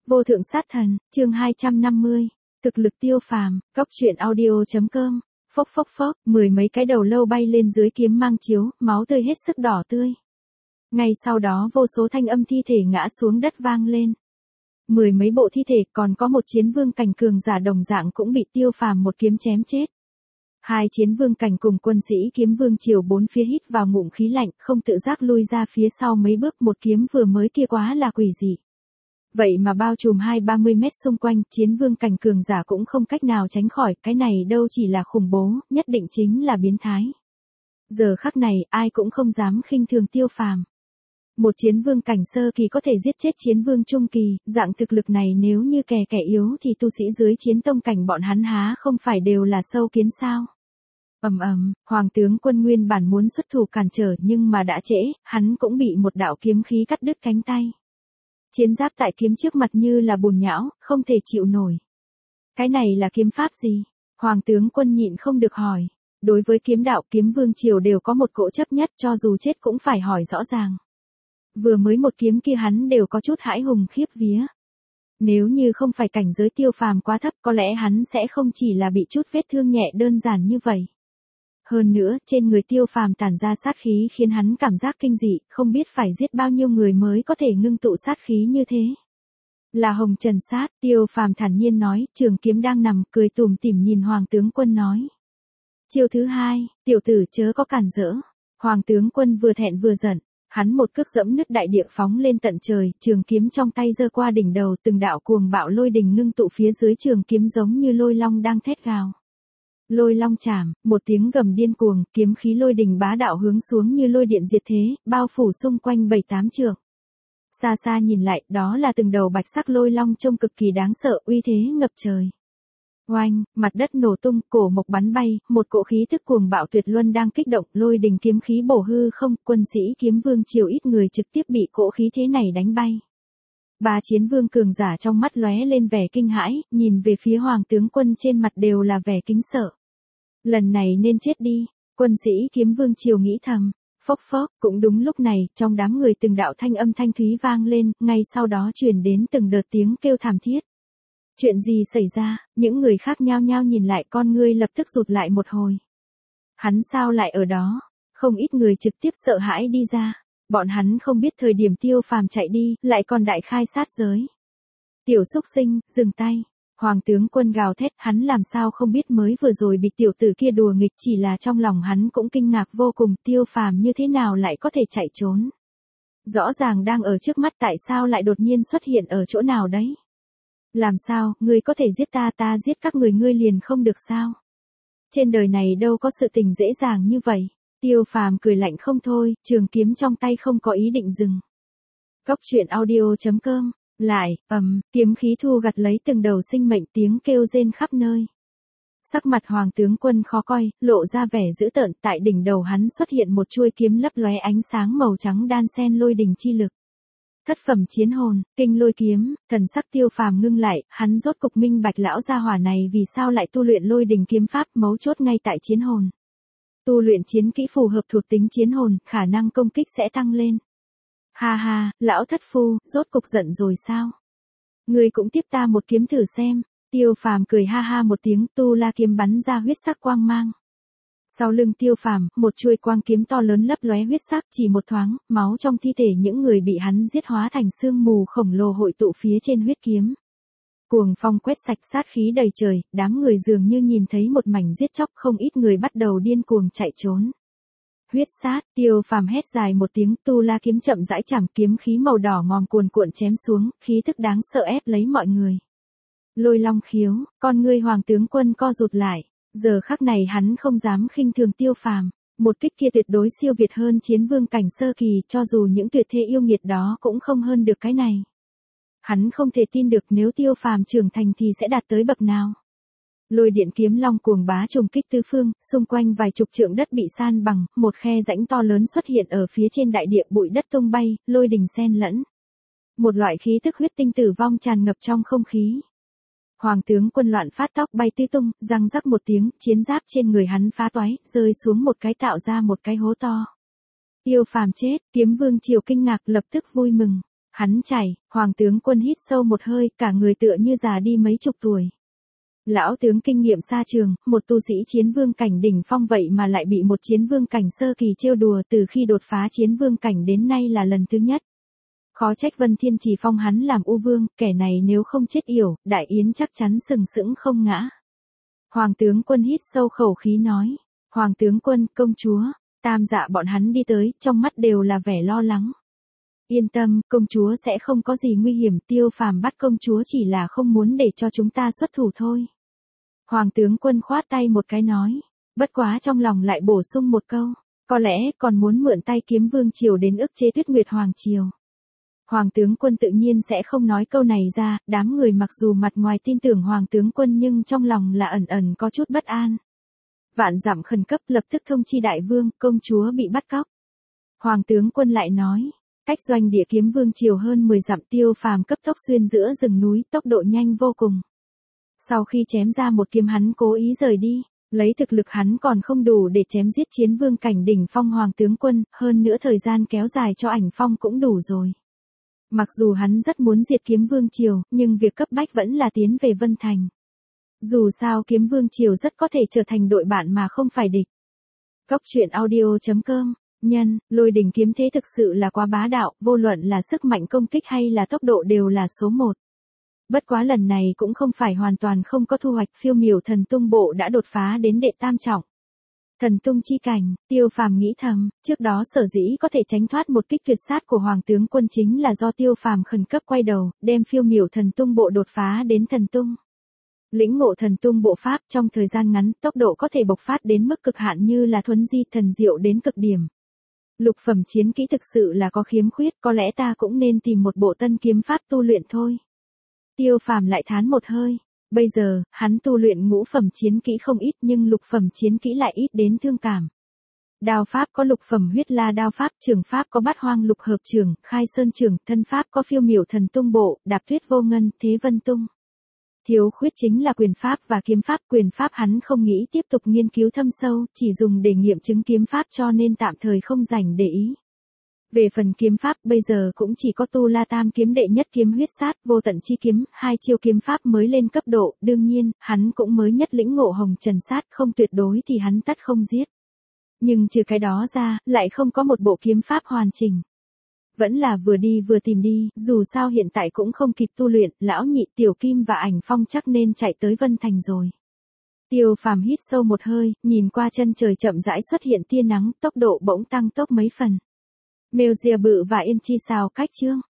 Vô thượng sát thần, chương 250. Thực lực Tiêu Phàm, Cóc truyện audio.com. Phốc phốc phốc, mười mấy cái đầu lâu bay lên dưới kiếm mang chiếu, máu tươi hết sức đỏ tươi. Ngay sau đó vô số thanh âm thi thể ngã xuống đất vang lên. Mười mấy bộ thi thể, còn có một chiến vương cảnh cường giả đồng dạng cũng bị Tiêu Phàm một kiếm chém chết. Hai chiến vương cảnh cùng quân sĩ kiếm vương triều bốn phía hít vào ngụm khí lạnh, không tự giác lui ra phía sau mấy bước, một kiếm vừa mới kia quá là quỷ dị. Vậy mà bao trùm 20-30 mét xung quanh, chiến vương cảnh cường giả cũng không cách nào tránh khỏi, cái này đâu chỉ là khủng bố, nhất định chính là biến thái. Giờ khắc này, ai cũng không dám khinh thường Tiêu Phàm. Một chiến vương cảnh sơ kỳ có thể giết chết chiến vương trung kỳ, dạng thực lực này nếu như kẻ yếu thì tu sĩ dưới chiến tông cảnh bọn hắn há không phải đều là sâu kiến sao. Hoàng tướng quân nguyên bản muốn xuất thủ cản trở nhưng mà đã trễ, hắn cũng bị một đạo kiếm khí cắt đứt cánh tay. Chiến giáp tại kiếm trước mặt như là bùn nhão, không thể chịu nổi. Cái này là kiếm pháp gì? Hoàng tướng quân nhịn không được hỏi. Đối với kiếm đạo, kiếm vương triều đều có một cỗ chấp nhất, cho dù chết cũng phải hỏi rõ ràng. Vừa mới một kiếm kia hắn đều có chút hãi hùng khiếp vía. Nếu như không phải cảnh giới Tiêu Phàm quá thấp, có lẽ hắn sẽ không chỉ là bị chút vết thương nhẹ đơn giản như vậy. Hơn nữa, trên người Tiêu Phàm tản ra sát khí khiến hắn cảm giác kinh dị, không biết phải giết bao nhiêu người mới có thể ngưng tụ sát khí như thế. Là Hồng Trần sát, Tiêu Phàm thản nhiên nói, trường kiếm đang nằm, cười tủm tỉm nhìn Hoàng tướng quân nói. Chiêu thứ hai, tiểu tử chớ có cản rỡ. Hoàng tướng quân vừa thẹn vừa giận, hắn một cước dẫm nứt đại địa phóng lên tận trời, trường kiếm trong tay giơ qua đỉnh đầu, từng đạo cuồng bạo lôi đình ngưng tụ phía dưới trường kiếm giống như lôi long đang thét gào. Lôi long chạm, một tiếng gầm điên cuồng, kiếm khí lôi đình bá đạo hướng xuống như lôi điện diệt thế, bao phủ xung quanh 7-8 trượng. Xa xa nhìn lại, đó là từng đầu bạch sắc lôi long trông cực kỳ đáng sợ, uy thế ngập trời. Oanh, mặt đất nổ tung, cổ mộc bắn bay, một cỗ khí tức cuồng bạo tuyệt luân đang kích động, lôi đình kiếm khí bổ hư không, quân sĩ kiếm vương triều ít người trực tiếp bị cỗ khí thế này đánh bay. Ba chiến vương cường giả trong mắt lóe lên vẻ kinh hãi, nhìn về phía Hoàng tướng quân trên mặt đều là vẻ kính sợ. Lần này nên chết đi, quân sĩ kiếm vương triều nghĩ thầm. Phốc phốc, cũng đúng lúc này, trong đám người từng đạo thanh âm thanh thúy vang lên, ngay sau đó truyền đến từng đợt tiếng kêu thảm thiết. Chuyện gì xảy ra, những người khác nhao nhao nhìn lại, con ngươi lập tức rụt lại một hồi. Hắn sao lại ở đó? Không ít người trực tiếp sợ hãi đi ra. Bọn hắn không biết thời điểm Tiêu Phàm chạy đi, lại còn đại khai sát giới. Tiểu xúc sinh, dừng tay. Hoàng tướng quân gào thét, hắn làm sao không biết mới vừa rồi bị tiểu tử kia đùa nghịch, chỉ là trong lòng hắn cũng kinh ngạc vô cùng, Tiêu Phàm như thế nào lại có thể chạy trốn. Rõ ràng đang ở trước mắt, tại sao lại đột nhiên xuất hiện ở chỗ nào đấy? Làm sao, ngươi có thể giết ta, ta giết các người, ngươi liền không được sao? Trên đời này đâu có sự tình dễ dàng như vậy. Tiêu Phàm cười lạnh không thôi, trường kiếm trong tay không có ý định dừng. Cóc truyện audio.com. Lại, kiếm khí thu gặt lấy từng đầu sinh mệnh, tiếng kêu rên khắp nơi. Sắc mặt Hoàng tướng quân khó coi, lộ ra vẻ dữ tợn, tại đỉnh đầu hắn xuất hiện một chuôi kiếm lấp lóe ánh sáng màu trắng đan xen lôi đình chi lực. Thất phẩm chiến hồn, kinh lôi kiếm, thần sắc Tiêu Phàm ngưng lại, hắn rốt cục minh bạch lão gia hỏa này vì sao lại tu luyện lôi đình kiếm pháp, mấu chốt ngay tại chiến hồn. Tu luyện chiến kỹ phù hợp thuộc tính chiến hồn, khả năng công kích sẽ tăng lên. Ha ha, lão thất phu, rốt cục giận rồi sao? Ngươi cũng tiếp ta một kiếm thử xem. Tiêu Phàm cười ha ha một tiếng, tu la kiếm bắn ra huyết sắc quang mang. Sau lưng Tiêu Phàm, một chuôi quang kiếm to lớn lấp lóe huyết sắc, chỉ một thoáng, máu trong thi thể những người bị hắn giết hóa thành sương mù khổng lồ hội tụ phía trên huyết kiếm. Cuồng phong quét sạch, sát khí đầy trời, đám người dường như nhìn thấy một mảnh giết chóc, không ít người bắt đầu điên cuồng chạy trốn. Huyết sát, Tiêu Phàm hét dài một tiếng, tu la kiếm chậm rãi chạm, kiếm khí màu đỏ ngòm cuồn cuộn chém xuống, khí tức đáng sợ ép lấy mọi người. Lôi long khiếu, con ngươi Hoàng tướng quân co rụt lại. Giờ khắc này hắn không dám khinh thường Tiêu Phàm, một kích kia tuyệt đối siêu việt hơn chiến vương cảnh sơ kỳ, cho dù những tuyệt thế yêu nghiệt đó cũng không hơn được cái này. Hắn không thể tin được nếu Tiêu Phàm trưởng thành thì sẽ đạt tới bậc nào. Lôi điện kiếm long cuồng bá trùng kích tứ phương, xung quanh vài chục trượng đất bị san bằng, một khe rãnh to lớn xuất hiện ở phía trên đại địa, bụi đất tung bay, lôi đình xen lẫn. Một loại khí tức huyết tinh tử vong tràn ngập trong không khí. Hoàng tướng quân loạn phát, tóc bay tứ tung, răng rắc một tiếng, chiến giáp trên người hắn phá toái, rơi xuống một cái, tạo ra một cái hố to. Tiêu Phàm chết, kiếm vương triều kinh ngạc, lập tức vui mừng. Hắn chảy, Hoàng tướng quân hít sâu một hơi, cả người tựa như già đi mấy chục tuổi. Lão tướng kinh nghiệm xa trường, một tu sĩ chiến vương cảnh đỉnh phong vậy mà lại bị một chiến vương cảnh sơ kỳ trêu đùa, từ khi đột phá chiến vương cảnh đến nay là lần thứ nhất. Khó trách Vân Thiên chỉ phong hắn làm U vương, kẻ này nếu không chết yểu, Đại Yến chắc chắn sừng sững không ngã. Hoàng tướng quân hít sâu khẩu khí nói, Hoàng tướng quân, công chúa, Tam Dạ bọn hắn đi tới, trong mắt đều là vẻ lo lắng. Yên tâm, công chúa sẽ không có gì nguy hiểm, Tiêu Phàm bắt công chúa chỉ là không muốn để cho chúng ta xuất thủ thôi. Hoàng tướng quân khoát tay một cái nói, bất quá trong lòng lại bổ sung một câu, có lẽ còn muốn mượn tay Kiếm Vương Triều đến ức chế Tuyết Nguyệt Hoàng Triều. Hoàng tướng quân tự nhiên sẽ không nói câu này ra, đám người mặc dù mặt ngoài tin tưởng Hoàng tướng quân nhưng trong lòng là ẩn ẩn có chút bất an. Vạn dặm khẩn cấp lập tức thông chi đại vương, công chúa bị bắt cóc. Hoàng tướng quân lại nói, cách doanh địa Kiếm Vương Triều hơn 10 dặm, Tiêu Phàm cấp tốc xuyên giữa rừng núi, tốc độ nhanh vô cùng. Sau khi chém ra một kiếm hắn cố ý rời đi, lấy thực lực hắn còn không đủ để chém giết chiến vương cảnh đỉnh phong Hoàng tướng quân, hơn nữa thời gian kéo dài cho ảnh phong cũng đủ rồi. Mặc dù hắn rất muốn diệt Kiếm Vương Triều, nhưng việc cấp bách vẫn là tiến về Vân Thành. Dù sao Kiếm Vương Triều rất có thể trở thành đội bạn mà không phải địch. Cốc truyện audio.com, nhân, Lôi Đỉnh kiếm thế thực sự là quá bá đạo, vô luận là sức mạnh công kích hay là tốc độ đều là số 1. Bất quá lần này cũng không phải hoàn toàn không có thu hoạch, Phiêu Miểu Thần Tung Bộ đã đột phá đến đệ tam trọng. Thần tung chi cảnh, Tiêu Phàm nghĩ thầm, trước đó sở dĩ có thể tránh thoát một kích tuyệt sát của Hoàng tướng quân chính là do Tiêu Phàm khẩn cấp quay đầu, đem Phiêu Miểu Thần Tung Bộ đột phá đến thần tung. Lĩnh ngộ thần tung bộ pháp trong thời gian ngắn, tốc độ có thể bộc phát đến mức cực hạn như là thuấn di thần diệu đến cực điểm. Lục phẩm chiến kỹ thực sự là có khiếm khuyết, có lẽ ta cũng nên tìm một bộ tân kiếm pháp tu luyện thôi. Tiêu Phàm lại thán một hơi. Bây giờ, hắn tu luyện ngũ phẩm chiến kỹ không ít nhưng lục phẩm chiến kỹ lại ít đến thương cảm. Đao pháp có lục phẩm huyết la đao pháp, trường pháp có bát hoang lục hợp trường, khai sơn trường, thân pháp có phiêu miểu thần tung bộ, đạp tuyết vô ngân, thế vân tung. Thiếu khuyết chính là quyền pháp và kiếm pháp, quyền pháp hắn không nghĩ tiếp tục nghiên cứu thâm sâu, chỉ dùng để nghiệm chứng kiếm pháp cho nên tạm thời không dành để ý. Về phần kiếm pháp bây giờ cũng chỉ có Tu La Tam kiếm đệ nhất kiếm huyết sát, vô tận chi kiếm, 2 chiêu kiếm pháp mới lên cấp độ, đương nhiên, hắn cũng mới nhất lĩnh ngộ hồng trần sát, không tuyệt đối thì hắn tất không giết. Nhưng trừ cái đó ra, lại không có một bộ kiếm pháp hoàn chỉnh. Vẫn là vừa đi vừa tìm đi, dù sao hiện tại cũng không kịp tu luyện, lão nhị Tiểu Kim và Ảnh Phong chắc nên chạy tới Vân Thành rồi. Tiêu Phàm hít sâu một hơi, nhìn qua chân trời chậm rãi xuất hiện tia nắng, tốc độ bỗng tăng tốc mấy phần. Mail Bự và Yên Chi xào cách chương.